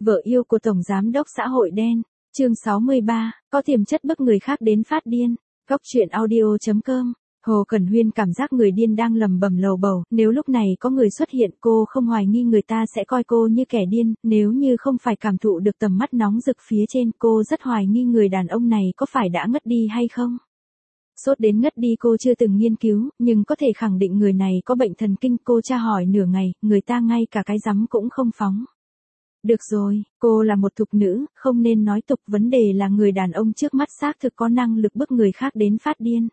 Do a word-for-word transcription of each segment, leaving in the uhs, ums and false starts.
Vợ yêu của Tổng Giám đốc xã hội đen. Chương sáu mươi ba, có tiềm chất bức người khác đến phát điên. Cóc truyện audio chấm com. Hồ Cẩn Huyên cảm giác người điên đang lầm bầm lầu bầu, nếu lúc này có người xuất hiện cô không hoài nghi người ta sẽ coi cô như kẻ điên, nếu như không phải cảm thụ được tầm mắt nóng rực phía trên cô rất hoài nghi người đàn ông này có phải đã ngất đi hay không. Sốt đến ngất đi cô chưa từng nghiên cứu, nhưng có thể khẳng định người này có bệnh thần kinh. Cô tra hỏi nửa ngày, người ta ngay cả cái rắm cũng không phóng. Được rồi, cô là một thục nữ, không nên nói tục, vấn đề là người đàn ông trước mắt xác thực có năng lực bức người khác đến phát điên.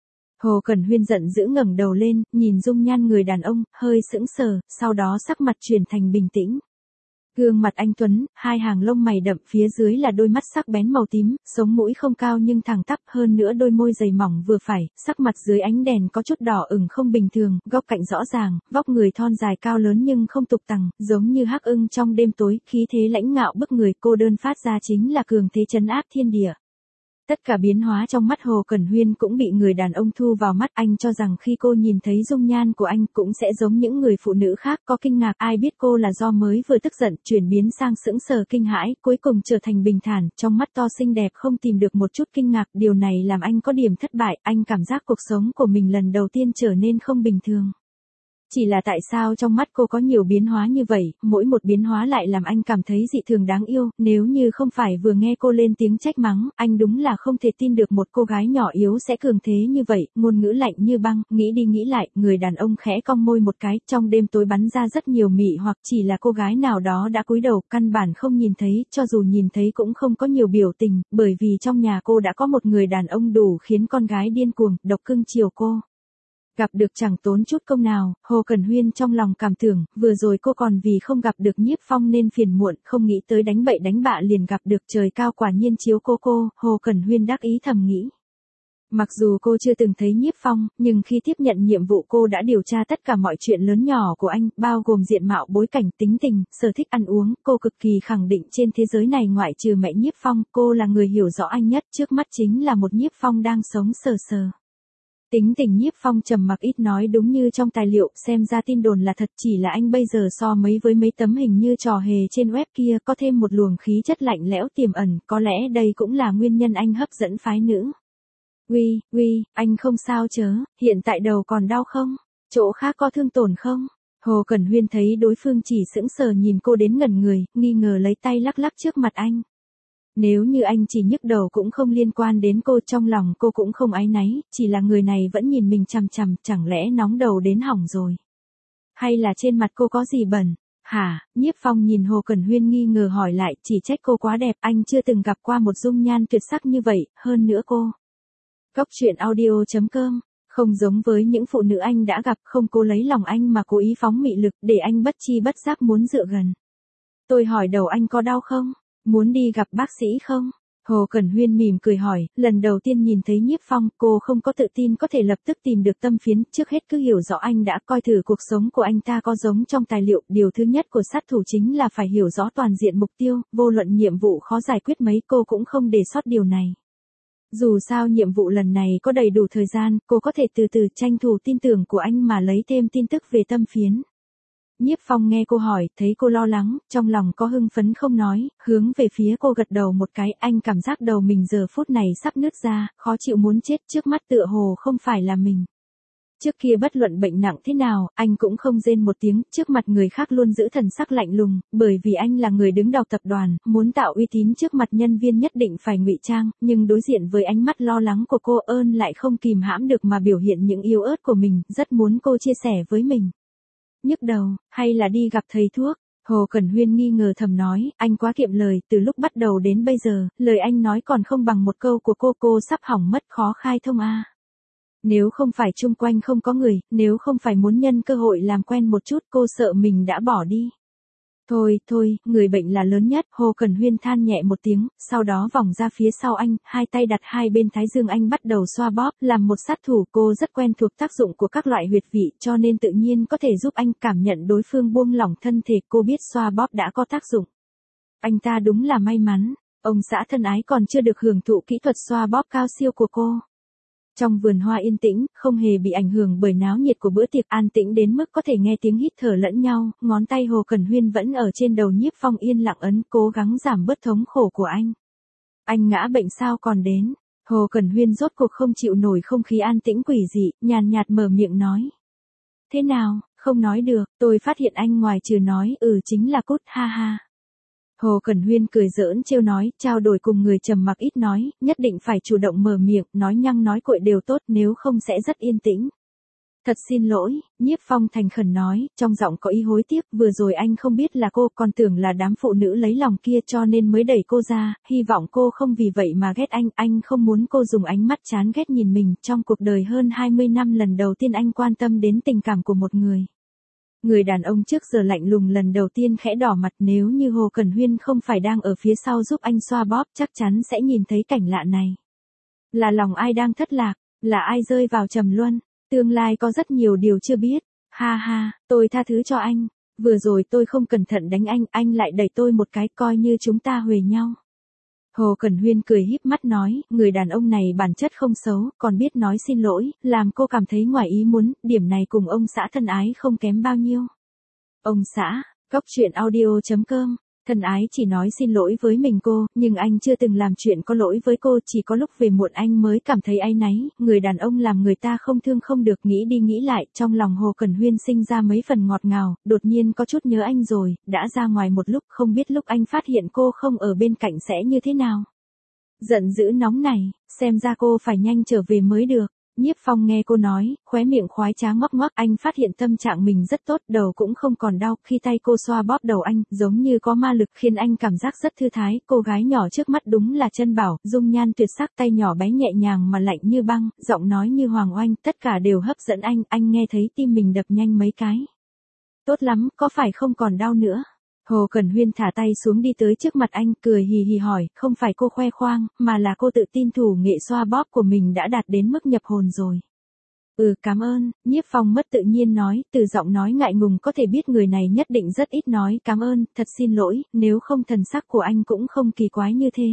Hồ Cẩn Huyên giận dữ ngẩng đầu lên, nhìn dung nhan người đàn ông, hơi sững sờ, sau đó sắc mặt chuyển thành bình tĩnh. Gương mặt anh tuấn, hai hàng lông mày đậm, phía dưới là đôi mắt sắc bén màu tím, sống mũi không cao nhưng thẳng tắp, hơn nữa đôi môi dày mỏng vừa phải, sắc mặt dưới ánh đèn có chút đỏ ửng không bình thường, góc cạnh rõ ràng, vóc người thon dài cao lớn nhưng không tục tằng, giống như hắc ưng trong đêm tối, khí thế lãnh ngạo bức người. Cô đơn phát ra chính là cường thế trấn áp thiên địa. Tất cả biến hóa trong mắt Hồ Cẩn Huyên cũng bị người đàn ông thu vào mắt. Anh cho rằng khi cô nhìn thấy dung nhan của anh cũng sẽ giống những người phụ nữ khác, có kinh ngạc, ai biết cô là do mới vừa tức giận chuyển biến sang sững sờ kinh hãi, cuối cùng trở thành bình thản, trong mắt to xinh đẹp không tìm được một chút kinh ngạc. Điều này làm anh có điểm thất bại, anh cảm giác cuộc sống của mình lần đầu tiên trở nên không bình thường. Chỉ là tại sao trong mắt cô có nhiều biến hóa như vậy, mỗi một biến hóa lại làm anh cảm thấy dị thường đáng yêu, nếu như không phải vừa nghe cô lên tiếng trách mắng, anh đúng là không thể tin được một cô gái nhỏ yếu sẽ cường thế như vậy, ngôn ngữ lạnh như băng. Nghĩ đi nghĩ lại, người đàn ông khẽ cong môi một cái, trong đêm tối bắn ra rất nhiều mị hoặc, chỉ là cô gái nào đó đã cúi đầu, căn bản không nhìn thấy, cho dù nhìn thấy cũng không có nhiều biểu tình, bởi vì trong nhà cô đã có một người đàn ông đủ khiến con gái điên cuồng, độc cưng chiều cô. Gặp được chẳng tốn chút công nào, Hồ Cẩn Huyên trong lòng cảm tưởng, vừa rồi cô còn vì không gặp được Nhiếp Phong nên phiền muộn, không nghĩ tới đánh bậy đánh bạ liền gặp được, trời cao quả nhiên chiếu cô cô, Hồ Cẩn Huyên đắc ý thầm nghĩ. Mặc dù cô chưa từng thấy Nhiếp Phong, nhưng khi tiếp nhận nhiệm vụ cô đã điều tra tất cả mọi chuyện lớn nhỏ của anh, bao gồm diện mạo, bối cảnh, tính tình, sở thích ăn uống. Cô cực kỳ khẳng định trên thế giới này ngoại trừ mẹ Nhiếp Phong, cô là người hiểu rõ anh nhất, trước mắt chính là một Nhiếp Phong đang sống sờ sờ. Tính tình Nhiếp Phong trầm mặc ít nói, đúng như trong tài liệu, xem ra tin đồn là thật, chỉ là anh bây giờ so mấy với mấy tấm hình như trò hề trên web kia có thêm một luồng khí chất lạnh lẽo tiềm ẩn, có lẽ đây cũng là nguyên nhân anh hấp dẫn phái nữ. Uy, uy, anh không sao chớ, hiện tại đầu còn đau không? Chỗ khác có thương tổn không? Hồ Cẩn Huyên thấy đối phương chỉ sững sờ nhìn cô đến ngẩn người, nghi ngờ lấy tay lắc lắc trước mặt anh. Nếu như anh chỉ nhức đầu cũng không liên quan đến cô, trong lòng cô cũng không áy náy, chỉ là người này vẫn nhìn mình chằm chằm, chẳng lẽ nóng đầu đến hỏng rồi? Hay là trên mặt cô có gì bẩn? Hả? Nhiếp Phong nhìn Hồ Cẩn Huyên nghi ngờ hỏi lại, chỉ trách cô quá đẹp, anh chưa từng gặp qua một dung nhan tuyệt sắc như vậy, hơn nữa cô. Cóc truyện audio chấm com. Không giống với những phụ nữ anh đã gặp, không cố lấy lòng anh mà cố ý phóng mị lực, để anh bất chi bất giác muốn dựa gần. Tôi hỏi đầu anh có đau không? Muốn đi gặp bác sĩ không? Hồ Cẩn Huyên mỉm cười hỏi, lần đầu tiên nhìn thấy Nhiếp Phong, cô không có tự tin có thể lập tức tìm được tâm phiến, trước hết cứ hiểu rõ anh đã, coi thử cuộc sống của anh ta có giống trong tài liệu, điều thứ nhất của sát thủ chính là phải hiểu rõ toàn diện mục tiêu, vô luận nhiệm vụ khó giải quyết mấy cô cũng không để sót điều này. Dù sao nhiệm vụ lần này có đầy đủ thời gian, cô có thể từ từ tranh thủ tin tưởng của anh mà lấy thêm tin tức về tâm phiến. Nhiếp Phong nghe cô hỏi, thấy cô lo lắng, trong lòng có hưng phấn không nói, hướng về phía cô gật đầu một cái, anh cảm giác đầu mình giờ phút này sắp nứt ra, khó chịu muốn chết, trước mắt tựa hồ không phải là mình. Trước kia bất luận bệnh nặng thế nào, anh cũng không rên một tiếng, trước mặt người khác luôn giữ thần sắc lạnh lùng, bởi vì anh là người đứng đầu tập đoàn, muốn tạo uy tín trước mặt nhân viên nhất định phải ngụy trang, nhưng đối diện với ánh mắt lo lắng của cô, ơn lại không kìm hãm được mà biểu hiện những yếu ớt của mình, rất muốn cô chia sẻ với mình. Nhức đầu, hay là đi gặp thầy thuốc? Hồ Cẩn Huyên nghi ngờ thầm nói, anh quá kiệm lời, từ lúc bắt đầu đến bây giờ, lời anh nói còn không bằng một câu của cô, cô sắp hỏng mất, khó khai thông a. Nếu không phải chung quanh không có người, nếu không phải muốn nhân cơ hội làm quen một chút, cô sợ mình đã bỏ đi. Thôi, thôi, người bệnh là lớn nhất, Hồ Cẩn Huyên than nhẹ một tiếng, sau đó vòng ra phía sau anh, hai tay đặt hai bên thái dương anh bắt đầu xoa bóp, làm một sát thủ cô rất quen thuộc tác dụng của các loại huyệt vị, cho nên tự nhiên có thể giúp anh cảm nhận đối phương buông lỏng thân thể, cô biết xoa bóp đã có tác dụng. Anh ta đúng là may mắn, ông xã thân ái còn chưa được hưởng thụ kỹ thuật xoa bóp cao siêu của cô. Trong vườn hoa yên tĩnh, không hề bị ảnh hưởng bởi náo nhiệt của bữa tiệc, an tĩnh đến mức có thể nghe tiếng hít thở lẫn nhau, ngón tay Hồ Cẩn Huyên vẫn ở trên đầu Nhiếp Phong yên lặng ấn, cố gắng giảm bớt thống khổ của anh. Anh ngã bệnh sao còn đến? Hồ Cẩn Huyên rốt cuộc không chịu nổi không khí an tĩnh quỷ dị, nhàn nhạt mở miệng nói. Thế nào, không nói được, tôi phát hiện anh ngoài trừ nói ừ chính là cút, ha ha. Hồ Cẩn Huyên cười giỡn trêu nói, trao đổi cùng người trầm mặc ít nói, nhất định phải chủ động mở miệng, nói nhăng nói cuội đều tốt, nếu không sẽ rất yên tĩnh. Thật xin lỗi, Nhiếp Phong thành khẩn nói, trong giọng có ý hối tiếc, vừa rồi anh không biết là cô, còn tưởng là đám phụ nữ lấy lòng kia cho nên mới đẩy cô ra, hy vọng cô không vì vậy mà ghét anh, anh không muốn cô dùng ánh mắt chán ghét nhìn mình, trong cuộc đời hơn hai mươi năm lần đầu tiên anh quan tâm đến tình cảm của một người. Người đàn ông trước giờ lạnh lùng lần đầu tiên khẽ đỏ mặt, nếu như Hồ Cẩn Huyên không phải đang ở phía sau giúp anh xoa bóp, chắc chắn sẽ nhìn thấy cảnh lạ này. Là lòng ai đang thất lạc, là ai rơi vào trầm luân, tương lai có rất nhiều điều chưa biết. Ha ha, tôi tha thứ cho anh, vừa rồi tôi không cẩn thận đánh anh, anh lại đẩy tôi một cái, coi như chúng ta huề nhau. Hồ Cẩn Huyên cười híp mắt nói, người đàn ông này bản chất không xấu, còn biết nói xin lỗi, làm cô cảm thấy ngoài ý muốn, điểm này cùng ông xã thân ái không kém bao nhiêu. Ông xã, Cóc Truyện Audio chấm com, thân ái chỉ nói xin lỗi với mình cô, nhưng anh chưa từng làm chuyện có lỗi với cô, chỉ có lúc về muộn anh mới cảm thấy áy náy, người đàn ông làm người ta không thương không được, nghĩ đi nghĩ lại, trong lòng Hồ Cẩn Huyên sinh ra mấy phần ngọt ngào, đột nhiên có chút nhớ anh rồi, đã ra ngoài một lúc, không biết lúc anh phát hiện cô không ở bên cạnh sẽ như thế nào. Giận dữ nóng này, xem ra cô phải nhanh trở về mới được. Nhiếp Phong nghe cô nói, khóe miệng khoái trá ngoắc ngoắc, anh phát hiện tâm trạng mình rất tốt, đầu cũng không còn đau, khi tay cô xoa bóp đầu anh, giống như có ma lực khiến anh cảm giác rất thư thái, cô gái nhỏ trước mắt đúng là Chân Bảo, dung nhan tuyệt sắc, tay nhỏ bé nhẹ nhàng mà lạnh như băng, giọng nói như hoàng oanh, tất cả đều hấp dẫn anh, anh nghe thấy tim mình đập nhanh mấy cái. Tốt lắm, có phải không còn đau nữa? Hồ Cẩn Huyên thả tay xuống đi tới trước mặt anh, cười hì hì hỏi, không phải cô khoe khoang, mà là cô tự tin thủ nghệ xoa bóp của mình đã đạt đến mức nhập hồn rồi. Ừ, cảm ơn, Nhiếp Phong mất tự nhiên nói, từ giọng nói ngại ngùng có thể biết người này nhất định rất ít nói, cảm ơn, thật xin lỗi, nếu không thần sắc của anh cũng không kỳ quái như thế.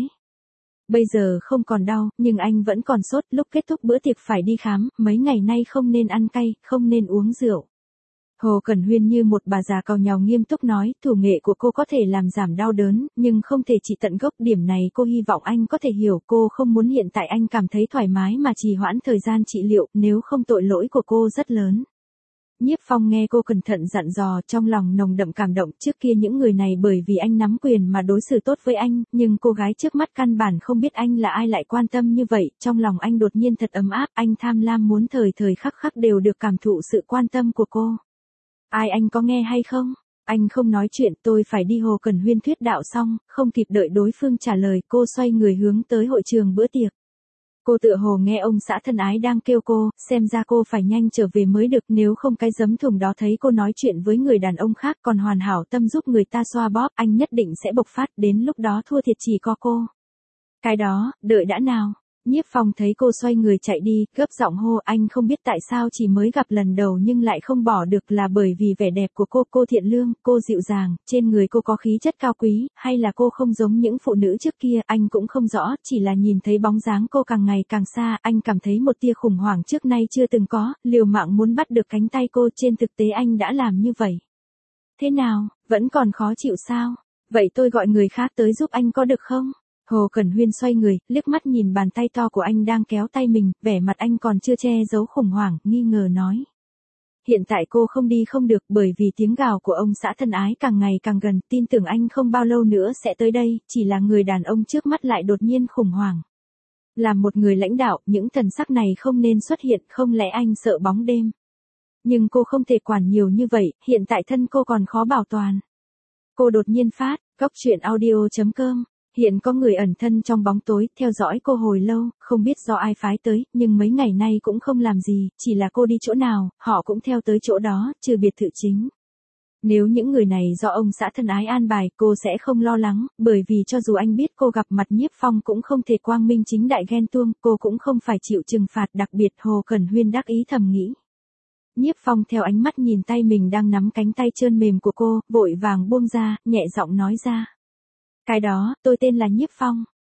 Bây giờ không còn đau, nhưng anh vẫn còn sốt, lúc kết thúc bữa tiệc phải đi khám, mấy ngày nay không nên ăn cay, không nên uống rượu. Hồ Cẩn Huyên như một bà già càu nhàu nghiêm túc nói, thủ nghệ của cô có thể làm giảm đau đớn, nhưng không thể trị tận gốc, điểm này cô hy vọng anh có thể hiểu, cô không muốn hiện tại anh cảm thấy thoải mái mà trì hoãn thời gian trị liệu, nếu không tội lỗi của cô rất lớn. Nhiếp Phong nghe cô cẩn thận dặn dò, trong lòng nồng đậm cảm động, trước kia những người này bởi vì anh nắm quyền mà đối xử tốt với anh, nhưng cô gái trước mắt căn bản không biết anh là ai lại quan tâm như vậy, trong lòng anh đột nhiên thật ấm áp, anh tham lam muốn thời thời khắc khắc đều được cảm thụ sự quan tâm của cô. Ai anh có nghe hay không? Anh không nói chuyện, tôi phải đi. Hồ Cẩn Huyên thuyết đạo xong, không kịp đợi đối phương trả lời, cô xoay người hướng tới hội trường bữa tiệc. Cô tựa hồ nghe ông xã thân ái đang kêu cô, xem ra cô phải nhanh trở về mới được, nếu không cái giấm thùng đó thấy cô nói chuyện với người đàn ông khác còn hoàn hảo tâm giúp người ta xoa bóp, anh nhất định sẽ bộc phát, đến lúc đó thua thiệt chỉ có cô. Cái đó, đợi đã nào. Nhiếp Phong thấy cô xoay người chạy đi, gấp giọng hô, anh không biết tại sao chỉ mới gặp lần đầu nhưng lại không bỏ được, là bởi vì vẻ đẹp của cô, cô thiện lương, cô dịu dàng, trên người cô có khí chất cao quý, hay là cô không giống những phụ nữ trước kia, anh cũng không rõ, chỉ là nhìn thấy bóng dáng cô càng ngày càng xa, anh cảm thấy một tia khủng hoảng trước nay chưa từng có, liều mạng muốn bắt được cánh tay cô, trên thực tế anh đã làm như vậy. Thế nào, vẫn còn khó chịu sao? Vậy tôi gọi người khác tới giúp anh có được không? Hồ Cẩn Huyên xoay người, liếc mắt nhìn bàn tay to của anh đang kéo tay mình, vẻ mặt anh còn chưa che giấu khủng hoảng, nghi ngờ nói. Hiện tại cô không đi không được, bởi vì tiếng gào của ông xã thân ái càng ngày càng gần, tin tưởng anh không bao lâu nữa sẽ tới đây, chỉ là người đàn ông trước mắt lại đột nhiên khủng hoảng. Làm một người lãnh đạo, những thần sắc này không nên xuất hiện, không lẽ anh sợ bóng đêm? Nhưng cô không thể quản nhiều như vậy, hiện tại thân cô còn khó bảo toàn. Cô đột nhiên phát, Cóc Truyện Audio chấm com. Hiện có người ẩn thân trong bóng tối, theo dõi cô hồi lâu, không biết do ai phái tới, nhưng mấy ngày nay cũng không làm gì, chỉ là cô đi chỗ nào, họ cũng theo tới chỗ đó, trừ biệt thự chính. Nếu những người này do ông xã thân ái an bài, cô sẽ không lo lắng, bởi vì cho dù anh biết cô gặp mặt Nhiếp Phong cũng không thể quang minh chính đại ghen tuông, cô cũng không phải chịu trừng phạt, đặc biệt Hồ Cẩn Huyên đắc ý thầm nghĩ. Nhiếp Phong theo ánh mắt nhìn tay mình đang nắm cánh tay trơn mềm của cô, vội vàng buông ra, nhẹ giọng nói ra. Cái đó, tôi tên là Nhiếp Phong.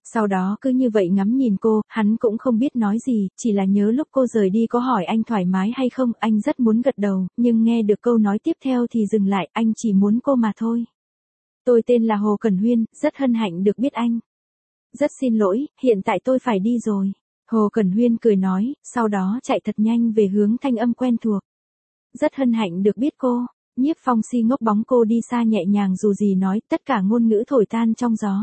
Sau đó cứ như vậy ngắm nhìn cô, hắn cũng không biết nói gì, chỉ là nhớ lúc cô rời đi có hỏi anh thoải mái hay không, anh rất muốn gật đầu, nhưng nghe được câu nói tiếp theo thì dừng lại, anh chỉ muốn cô mà thôi. Tôi tên là Hồ Cẩn Huyên, rất hân hạnh được biết anh. Rất xin lỗi, hiện tại tôi phải đi rồi. Hồ Cẩn Huyên cười nói, sau đó chạy thật nhanh về hướng thanh âm quen thuộc. Rất hân hạnh được biết cô. Nhiếp Phong si ngốc bóng cô đi xa nhẹ nhàng dù gì nói, tất cả ngôn ngữ thổi tan trong gió.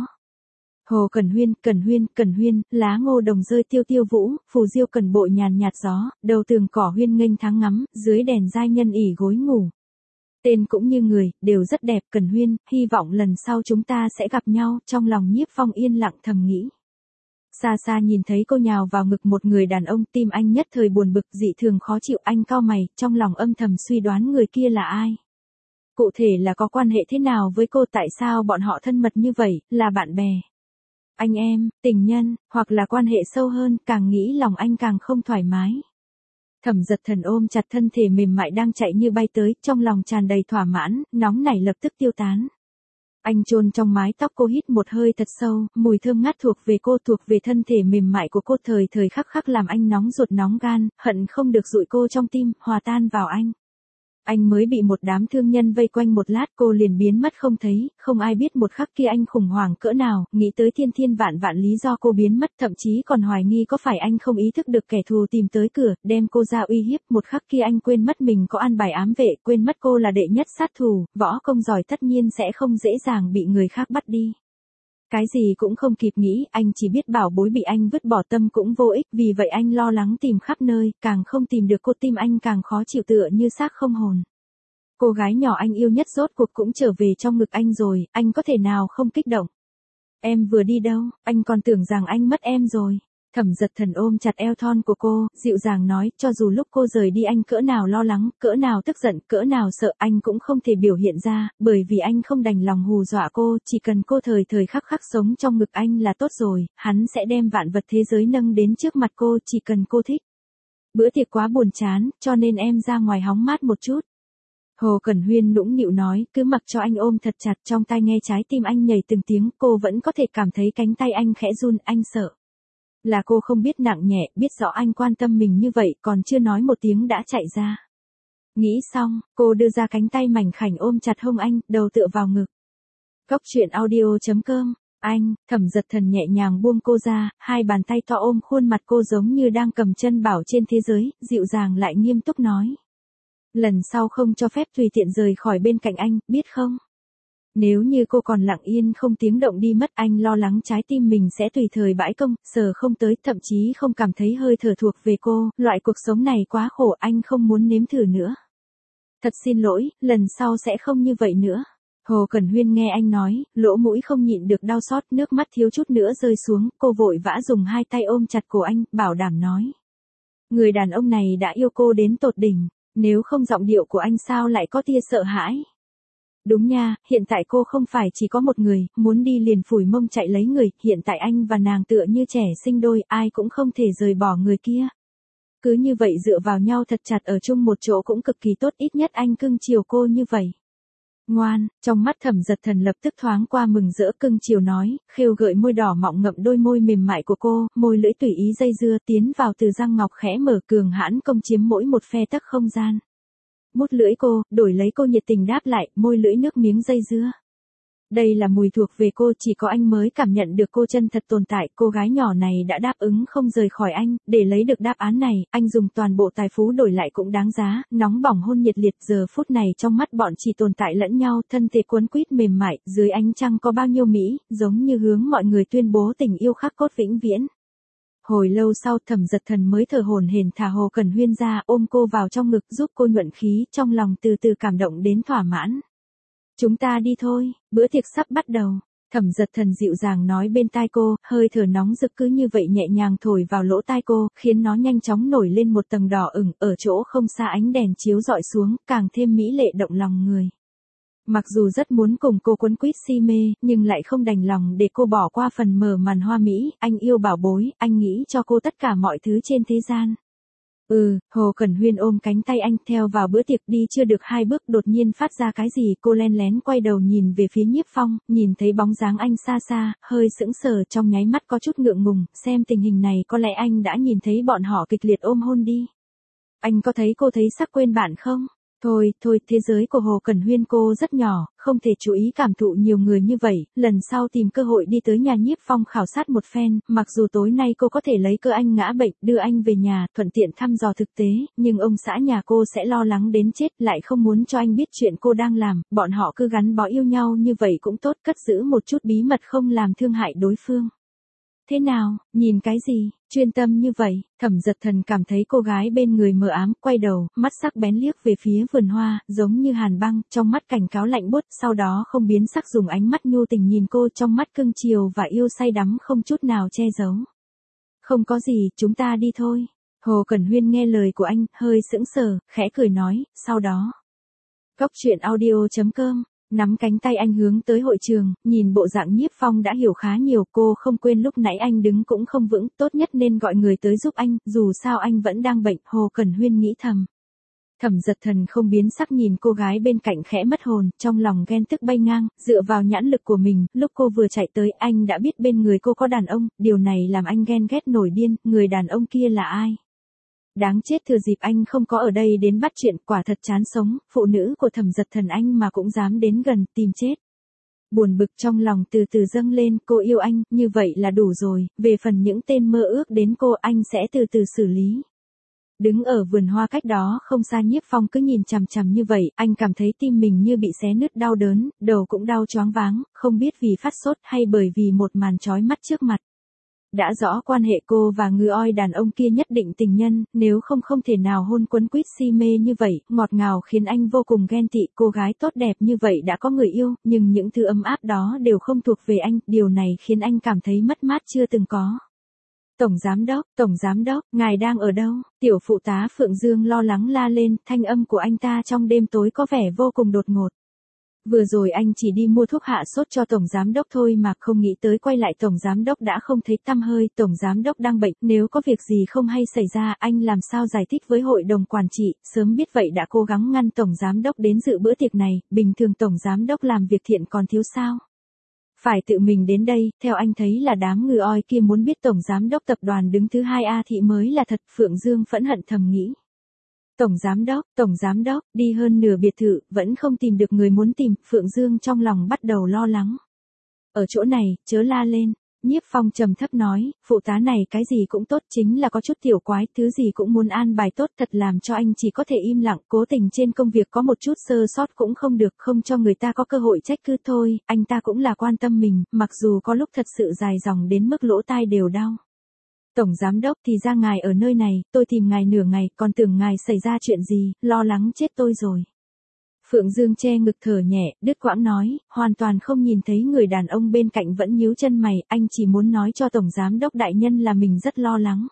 Hồ Cẩn Huyên, Cẩn Huyên, Cẩn Huyên, lá ngô đồng rơi tiêu tiêu vũ, phù diêu cần bội nhàn nhạt gió, đầu tường cỏ huyên nghênh tháng ngắm, dưới đèn giai nhân ỉ gối ngủ. Tên cũng như người, đều rất đẹp, Cẩn Huyên, hy vọng lần sau chúng ta sẽ gặp nhau, trong lòng Nhiếp Phong yên lặng thầm nghĩ. Xa xa nhìn thấy cô nhào vào ngực một người đàn ông, tim anh nhất thời buồn bực, dị thường khó chịu, anh cau mày, trong lòng âm thầm suy đoán người kia là ai. Cụ thể là có quan hệ thế nào với cô, tại sao bọn họ thân mật như vậy, là bạn bè, anh em, tình nhân, hoặc là quan hệ sâu hơn, càng nghĩ lòng anh càng không thoải mái. Thẩm Dật Thần ôm chặt thân thể mềm mại đang chạy như bay tới, trong lòng tràn đầy thỏa mãn, nóng nảy lập tức tiêu tán. Anh chôn trong mái tóc cô, hít một hơi thật sâu, mùi thơm ngát thuộc về cô, thuộc về thân thể mềm mại của cô, thời thời khắc khắc làm anh nóng ruột nóng gan, hận không được dụi cô trong tim, hòa tan vào anh. Anh mới bị một đám thương nhân vây quanh một lát cô liền biến mất không thấy, không ai biết một khắc kia anh khủng hoảng cỡ nào, nghĩ tới thiên thiên vạn vạn lý do cô biến mất, thậm chí còn hoài nghi có phải anh không ý thức được kẻ thù tìm tới cửa, đem cô ra uy hiếp, một khắc kia anh quên mất mình có an bài ám vệ, quên mất cô là đệ nhất sát thủ, võ công giỏi tất nhiên sẽ không dễ dàng bị người khác bắt đi. Cái gì cũng không kịp nghĩ, anh chỉ biết bảo bối bị anh vứt bỏ tâm cũng vô ích, vì vậy anh lo lắng tìm khắp nơi, càng không tìm được cô, tim anh càng khó chịu tựa như xác không hồn. Cô gái nhỏ anh yêu nhất rốt cuộc cũng trở về trong ngực anh rồi, anh có thể nào không kích động. Em vừa đi đâu, anh còn tưởng rằng anh mất em rồi. Thẩm Dật Thần ôm chặt eo thon của cô, dịu dàng nói, cho dù lúc cô rời đi anh cỡ nào lo lắng, cỡ nào tức giận, cỡ nào sợ, anh cũng không thể biểu hiện ra, bởi vì anh không đành lòng hù dọa cô, chỉ cần cô thời thời khắc khắc sống trong ngực anh là tốt rồi, hắn sẽ đem vạn vật thế giới nâng đến trước mặt cô, chỉ cần cô thích. Bữa tiệc quá buồn chán, cho nên em ra ngoài hóng mát một chút. Hồ Cẩn Huyên nũng nịu nói, cứ mặc cho anh ôm thật chặt, trong tai nghe trái tim anh nhảy từng tiếng, cô vẫn có thể cảm thấy cánh tay anh khẽ run, anh sợ. Là cô không biết nặng nhẹ, biết rõ anh quan tâm mình như vậy, còn chưa nói một tiếng đã chạy ra. Nghĩ xong, cô đưa ra cánh tay mảnh khảnh ôm chặt hông anh, đầu tựa vào ngực. Cốc truyện audio chấm com, anh, Thẩm Dật Thần nhẹ nhàng buông cô ra, hai bàn tay to ôm khuôn mặt cô giống như đang cầm chân bảo trên thế giới, dịu dàng lại nghiêm túc nói. Lần sau không cho phép tùy tiện rời khỏi bên cạnh anh, biết không? Nếu như cô còn lặng yên không tiếng động đi mất, anh lo lắng trái tim mình sẽ tùy thời bãi công, sờ không tới, thậm chí không cảm thấy hơi thở thuộc về cô, loại cuộc sống này quá khổ, anh không muốn nếm thử nữa. Thật xin lỗi, lần sau sẽ không như vậy nữa. Hồ Cẩn Huyên nghe anh nói, lỗ mũi không nhịn được đau xót, nước mắt thiếu chút nữa rơi xuống, cô vội vã dùng hai tay ôm chặt cổ anh, bảo đảm nói. Người đàn ông này đã yêu cô đến tột đỉnh, nếu không giọng điệu của anh sao lại có tia sợ hãi. Đúng nha, hiện tại cô không phải chỉ có một người, muốn đi liền phủi mông chạy lấy người, hiện tại anh và nàng tựa như trẻ sinh đôi, ai cũng không thể rời bỏ người kia. Cứ như vậy dựa vào nhau thật chặt ở chung một chỗ cũng cực kỳ tốt, ít nhất anh cưng chiều cô như vậy. Ngoan, trong mắt Thẩm Dật Thần lập tức thoáng qua mừng rỡ, cưng chiều nói, khêu gợi môi đỏ mọng ngậm đôi môi mềm mại của cô, môi lưỡi tùy ý dây dưa tiến vào từ răng ngọc khẽ mở, cường hãn công chiếm mỗi một phe tấc không gian. Mút lưỡi cô, đổi lấy cô nhiệt tình đáp lại, môi lưỡi nước miếng dây dưa. Đây là mùi thuộc về cô, chỉ có anh mới cảm nhận được cô chân thật tồn tại, cô gái nhỏ này đã đáp ứng không rời khỏi anh, để lấy được đáp án này, anh dùng toàn bộ tài phú đổi lại cũng đáng giá, nóng bỏng hôn nhiệt liệt, giờ phút này trong mắt bọn chỉ tồn tại lẫn nhau, thân thể quấn quýt mềm mại, dưới ánh trăng có bao nhiêu mỹ, giống như hướng mọi người tuyên bố tình yêu khắc cốt vĩnh viễn. Hồi lâu sau Thẩm Dật Thần mới thở hổn hển thả Hồ Cẩn Huyên ra, ôm cô vào trong ngực giúp cô nhuận khí, trong lòng từ từ cảm động đến thỏa mãn. Chúng ta đi thôi, bữa tiệc sắp bắt đầu. Thẩm Dật Thần dịu dàng nói bên tai cô, hơi thở nóng rực cứ như vậy nhẹ nhàng thổi vào lỗ tai cô, khiến nó nhanh chóng nổi lên một tầng đỏ ửng, ở chỗ không xa ánh đèn chiếu rọi xuống, càng thêm mỹ lệ động lòng người. Mặc dù rất muốn cùng cô quấn quýt si mê, nhưng lại không đành lòng để cô bỏ qua phần mở màn hoa mỹ, anh yêu bảo bối, anh nghĩ cho cô tất cả mọi thứ trên thế gian. Ừ, Hồ Cẩn Huyên ôm cánh tay anh theo vào bữa tiệc đi chưa được hai bước đột nhiên phát ra cái gì cô len lén quay đầu nhìn về phía Nhiếp Phong, nhìn thấy bóng dáng anh xa xa, hơi sững sờ trong nháy mắt có chút ngượng ngùng, xem tình hình này có lẽ anh đã nhìn thấy bọn họ kịch liệt ôm hôn đi. Anh có thấy cô thấy sắc quên bạn không? Thôi, thôi, thế giới của Hồ Cẩn Huyên cô rất nhỏ, không thể chú ý cảm thụ nhiều người như vậy, lần sau tìm cơ hội đi tới nhà Nhiếp Phong khảo sát một phen, mặc dù tối nay cô có thể lấy cơ anh ngã bệnh, đưa anh về nhà, thuận tiện thăm dò thực tế, nhưng ông xã nhà cô sẽ lo lắng đến chết, lại không muốn cho anh biết chuyện cô đang làm, bọn họ cứ gắn bó yêu nhau như vậy cũng tốt, cất giữ một chút bí mật không làm thương hại đối phương. Thế nào, nhìn cái gì, chuyên tâm như vậy, Thẩm Dật Thần cảm thấy cô gái bên người mờ ám, quay đầu, mắt sắc bén liếc về phía vườn hoa, giống như hàn băng, trong mắt cảnh cáo lạnh buốt, sau đó không biến sắc dùng ánh mắt nhu tình nhìn cô trong mắt cưng chiều và yêu say đắm không chút nào che giấu. Không có gì, chúng ta đi thôi. Hồ Cẩn Huyên nghe lời của anh, hơi sững sờ, khẽ cười nói, sau đó. Cốc truyện audio chấm com Nắm cánh tay anh hướng tới hội trường, nhìn bộ dạng Nhiếp Phong đã hiểu khá nhiều, cô không quên lúc nãy anh đứng cũng không vững, tốt nhất nên gọi người tới giúp anh, dù sao anh vẫn đang bệnh, Hồ Cẩn Huyên nghĩ thầm. Thẩm Dật Thần không biến sắc nhìn cô gái bên cạnh khẽ mất hồn, trong lòng ghen tức bay ngang, dựa vào nhãn lực của mình, lúc cô vừa chạy tới anh đã biết bên người cô có đàn ông, điều này làm anh ghen ghét nổi điên, người đàn ông kia là ai? Đáng chết, thừa dịp anh không có ở đây đến bắt chuyện, quả thật chán sống, phụ nữ của Thẩm Dật Thần anh mà cũng dám đến gần, tìm chết. Buồn bực trong lòng từ từ dâng lên, cô yêu anh, như vậy là đủ rồi, về phần những tên mơ ước đến cô anh sẽ từ từ xử lý. Đứng ở vườn hoa cách đó không xa, Nhiếp Phong cứ nhìn chằm chằm như vậy, anh cảm thấy tim mình như bị xé nứt đau đớn, đầu cũng đau choáng váng, không biết vì phát sốt hay bởi vì một màn chói mắt trước mặt. Đã rõ quan hệ cô và ngư oi đàn ông kia nhất định tình nhân, nếu không không thể nào hôn quấn quýt si mê như vậy, ngọt ngào khiến anh vô cùng ghen tị, cô gái tốt đẹp như vậy đã có người yêu, nhưng những thứ ấm áp đó đều không thuộc về anh, điều này khiến anh cảm thấy mất mát chưa từng có. Tổng giám đốc, tổng giám đốc, ngài đang ở đâu? Tiểu phụ tá Phượng Dương lo lắng la lên, thanh âm của anh ta trong đêm tối có vẻ vô cùng đột ngột. Vừa rồi anh chỉ đi mua thuốc hạ sốt cho tổng giám đốc thôi mà không nghĩ tới quay lại tổng giám đốc đã không thấy tăm hơi, tổng giám đốc đang bệnh, nếu có việc gì không hay xảy ra anh làm sao giải thích với hội đồng quản trị, sớm biết vậy đã cố gắng ngăn tổng giám đốc đến dự bữa tiệc này, bình thường tổng giám đốc làm việc thiện còn thiếu sao. Phải tự mình đến đây, theo anh thấy là đám ngư oi kia muốn biết tổng giám đốc tập đoàn đứng thứ hai A thị mới là thật, Phượng Dương phẫn hận thầm nghĩ. Tổng giám đốc, tổng giám đốc, đi hơn nửa biệt thự, vẫn không tìm được người muốn tìm, Phượng Dương trong lòng bắt đầu lo lắng. Ở chỗ này, chớ la lên, Nhiếp Phong trầm thấp nói, phụ tá này cái gì cũng tốt, chính là có chút tiểu quái, thứ gì cũng muốn an bài tốt, thật làm cho anh chỉ có thể im lặng, cố tình trên công việc có một chút sơ sót cũng không được, không cho người ta có cơ hội trách cứ thôi, anh ta cũng là quan tâm mình, mặc dù có lúc thật sự dài dòng đến mức lỗ tai đều đau. Tổng giám đốc thì ra ngài ở nơi này, tôi tìm ngài nửa ngày, còn tưởng ngài xảy ra chuyện gì, lo lắng chết tôi rồi. Phượng Dương che ngực thở nhẹ, đứt quãng nói, hoàn toàn không nhìn thấy người đàn ông bên cạnh vẫn nhíu chân mày, anh chỉ muốn nói cho tổng giám đốc đại nhân là mình rất lo lắng.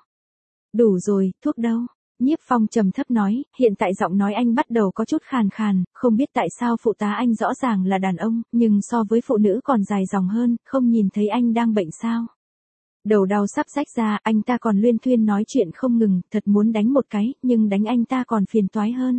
Đủ rồi, thuốc đâu? Nhiếp Phong trầm thấp nói, hiện tại giọng nói anh bắt đầu có chút khàn khàn, không biết tại sao phụ tá anh rõ ràng là đàn ông, nhưng so với phụ nữ còn dài dòng hơn, không nhìn thấy anh đang bệnh sao? Đầu đau sắp rách ra, anh ta còn luyên thuyên nói chuyện không ngừng, thật muốn đánh một cái, nhưng đánh anh ta còn phiền toái hơn.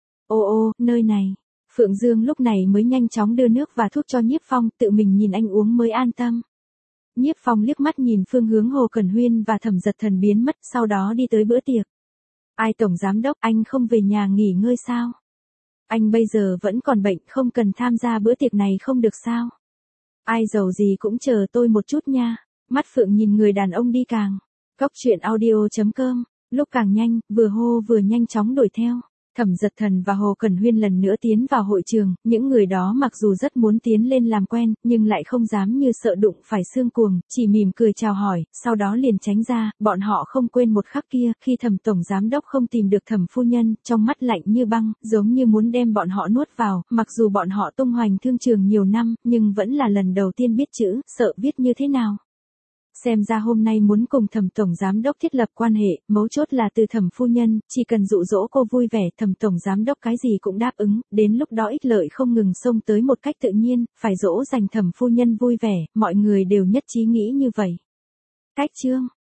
Ô ô, nơi này. Phượng Dương lúc này mới nhanh chóng đưa nước và thuốc cho Nhiếp Phong, tự mình nhìn anh uống mới an tâm. Nhiếp Phong liếc mắt nhìn phương hướng Hồ Cẩn Huyên và Thẩm Dật Thần biến mất, sau đó đi tới bữa tiệc. Ai tổng giám đốc, anh không về nhà nghỉ ngơi sao? Anh bây giờ vẫn còn bệnh, không cần tham gia bữa tiệc này không được sao? Ai giàu gì cũng chờ tôi một chút nha. Mắt Phượng nhìn người đàn ông đi càng. Cốc truyện audio chấm com Lúc càng nhanh, vừa hô vừa nhanh chóng đuổi theo. Thẩm Dật Thần và Hồ Cẩn Huyên lần nữa tiến vào hội trường, những người đó mặc dù rất muốn tiến lên làm quen, nhưng lại không dám như sợ đụng phải xương cuồng, chỉ mỉm cười chào hỏi, sau đó liền tránh ra, bọn họ không quên một khắc kia, khi Thẩm tổng giám đốc không tìm được Thẩm phu nhân, trong mắt lạnh như băng, giống như muốn đem bọn họ nuốt vào, mặc dù bọn họ tung hoành thương trường nhiều năm, nhưng vẫn là lần đầu tiên biết chữ, sợ viết như thế nào. Xem ra hôm nay muốn cùng Thẩm tổng giám đốc thiết lập quan hệ, mấu chốt là từ Thẩm phu nhân, chỉ cần dụ dỗ cô vui vẻ, Thẩm tổng giám đốc cái gì cũng đáp ứng, đến lúc đó ích lợi không ngừng xông tới một cách tự nhiên, phải dỗ dành Thẩm phu nhân vui vẻ, mọi người đều nhất trí nghĩ như vậy. Cách chương